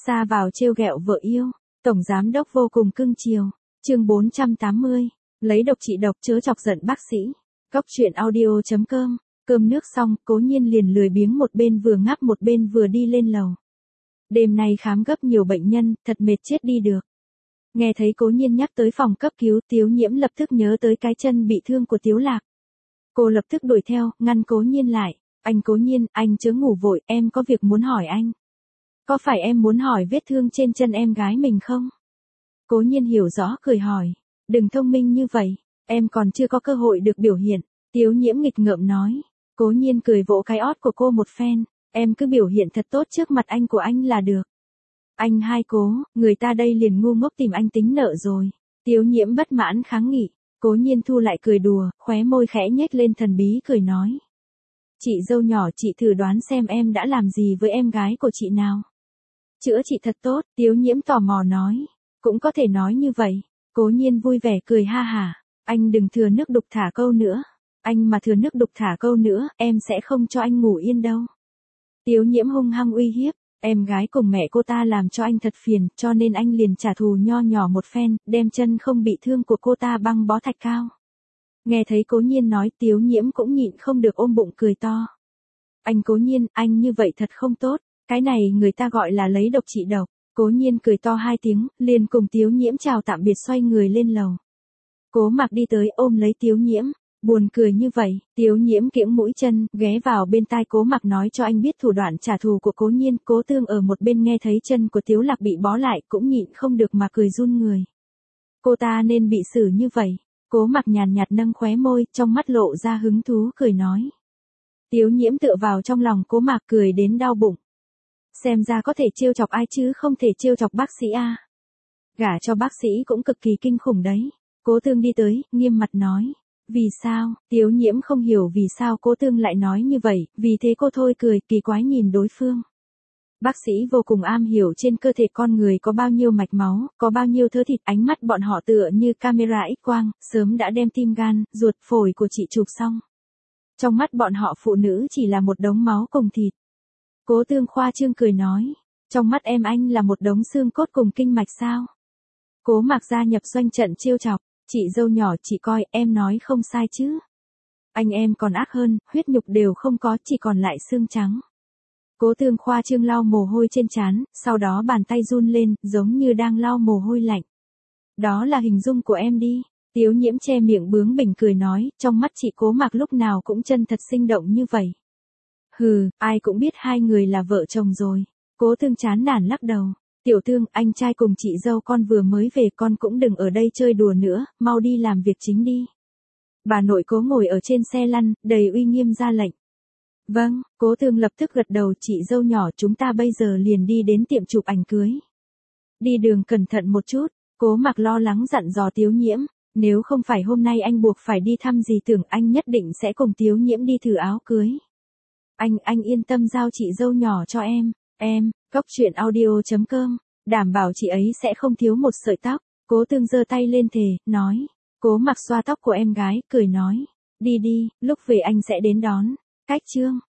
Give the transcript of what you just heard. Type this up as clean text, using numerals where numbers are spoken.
Ra vào trêu ghẹo vợ yêu, tổng giám đốc vô cùng cưng chiều. Chương 480, lấy độc trị độc chớ chọc giận bác sĩ. Cóc truyện audio.com. Cơm nước xong, Cố Nhiên liền lười biếng một bên vừa ngáp một bên vừa đi lên lầu. Đêm nay khám gấp nhiều bệnh nhân, thật mệt chết đi được. Nghe thấy Cố Nhiên nhắc tới phòng cấp cứu, Tiếu Nhiễm lập tức nhớ tới cái chân bị thương của Tiếu Lạc. Cô lập tức đuổi theo, ngăn Cố Nhiên lại. Anh Cố Nhiên, anh chớ ngủ vội, em có việc muốn hỏi anh. Có phải em muốn hỏi vết thương trên chân em gái mình không? Cố Nhiên hiểu rõ cười hỏi. Đừng thông minh như vậy, em còn chưa có cơ hội được biểu hiện. Tiếu Nhiễm nghịch ngợm nói. Cố Nhiên cười vỗ cái ót của cô một phen. Em cứ biểu hiện thật tốt trước mặt anh của anh là được. Anh hai Cố, người ta đây liền ngu ngốc tìm anh tính nợ rồi. Tiếu Nhiễm bất mãn kháng nghị. Cố Nhiên thu lại cười đùa, khóe môi khẽ nhếch lên thần bí cười nói. Chị dâu nhỏ, chị thử đoán xem em đã làm gì với em gái của chị nào. Chữa chị thật tốt, Tiếu Nhiễm tò mò nói. Cũng có thể nói như vậy. Cố Nhiên vui vẻ cười ha hả. Anh đừng thừa nước đục thả câu nữa. Anh mà thừa nước đục thả câu nữa, em sẽ không cho anh ngủ yên đâu. Tiếu Nhiễm hung hăng uy hiếp. Em gái cùng mẹ cô ta làm cho anh thật phiền, cho nên anh liền trả thù nho nhỏ một phen, đem chân không bị thương của cô ta băng bó thạch cao. Nghe thấy Cố Nhiên nói, Tiếu Nhiễm cũng nhịn không được ôm bụng cười to. Anh Cố Nhiên, anh như vậy thật không tốt, cái này người ta gọi là lấy độc trị độc. Cố Nhiên cười to hai tiếng, liền cùng Tiếu Nhiễm chào tạm biệt xoay người lên lầu. Cố Mặc đi tới ôm lấy Tiếu Nhiễm, buồn cười như vậy, Tiếu Nhiễm kiễng mũi chân, ghé vào bên tai Cố Mặc nói cho anh biết thủ đoạn trả thù của Cố Nhiên. Cố Tương ở một bên nghe thấy chân của Tiếu Lạc bị bó lại cũng nhịn không được mà cười run người. Cô ta nên bị xử như vậy. Cố Mặc nhàn nhạt nâng khóe môi, trong mắt lộ ra hứng thú cười nói. Tiếu Nhiễm tựa vào trong lòng Cố Mặc cười đến đau bụng. Xem ra có thể trêu chọc ai chứ không thể trêu chọc bác sĩ a. Gả cho bác sĩ cũng cực kỳ kinh khủng đấy. Cố Tương đi tới, nghiêm mặt nói. Vì sao? Tiếu Nhiễm không hiểu vì sao Cố Tương lại nói như vậy, vì thế cô thôi cười, kỳ quái nhìn đối phương. Bác sĩ vô cùng am hiểu trên cơ thể con người có bao nhiêu mạch máu, có bao nhiêu thớ thịt, ánh mắt bọn họ tựa như camera X-quang, sớm đã đem tim gan, ruột, phổi của chị chụp xong. Trong mắt bọn họ phụ nữ chỉ là một đống máu cùng thịt. Cố Tương khoa trương cười nói, trong mắt em anh là một đống xương cốt cùng kinh mạch sao? Cố Mặc gia nhập doanh trận trêu chọc, chị dâu nhỏ chị coi em nói không sai chứ. Anh em còn ác hơn, huyết nhục đều không có, chỉ còn lại xương trắng. Cố Tương khoa trương lau mồ hôi trên trán, sau đó bàn tay run lên, giống như đang lau mồ hôi lạnh. Đó là hình dung của em đi. Tiếu Nhiễm che miệng bướng bỉnh cười nói, trong mắt chị Cố Mặc lúc nào cũng chân thật sinh động như vậy. Hừ, ai cũng biết hai người là vợ chồng rồi. Cố Tương chán nản lắc đầu. Tiểu Tương, anh trai cùng chị dâu con vừa mới về, con cũng đừng ở đây chơi đùa nữa, mau đi làm việc chính đi. Bà nội Cố ngồi ở trên xe lăn, đầy uy nghiêm ra lệnh. Vâng, Cố Tương lập tức gật đầu. Chị dâu nhỏ, chúng ta bây giờ liền đi đến tiệm chụp ảnh cưới. Đi đường cẩn thận một chút. Cố Mặc lo lắng dặn dò Tiếu Nhiễm. Nếu không phải hôm nay anh buộc phải đi thăm dì Tưởng, anh nhất định sẽ cùng Tiếu Nhiễm đi thử áo cưới. Anh yên tâm giao chị dâu nhỏ cho em, Cóc truyện audio.com, đảm bảo chị ấy sẽ không thiếu một sợi tóc. Cố Tương giơ tay lên thề, nói. Cố Mặc xoa tóc của em gái, cười nói. Đi đi, lúc về anh sẽ đến đón. Cách chương.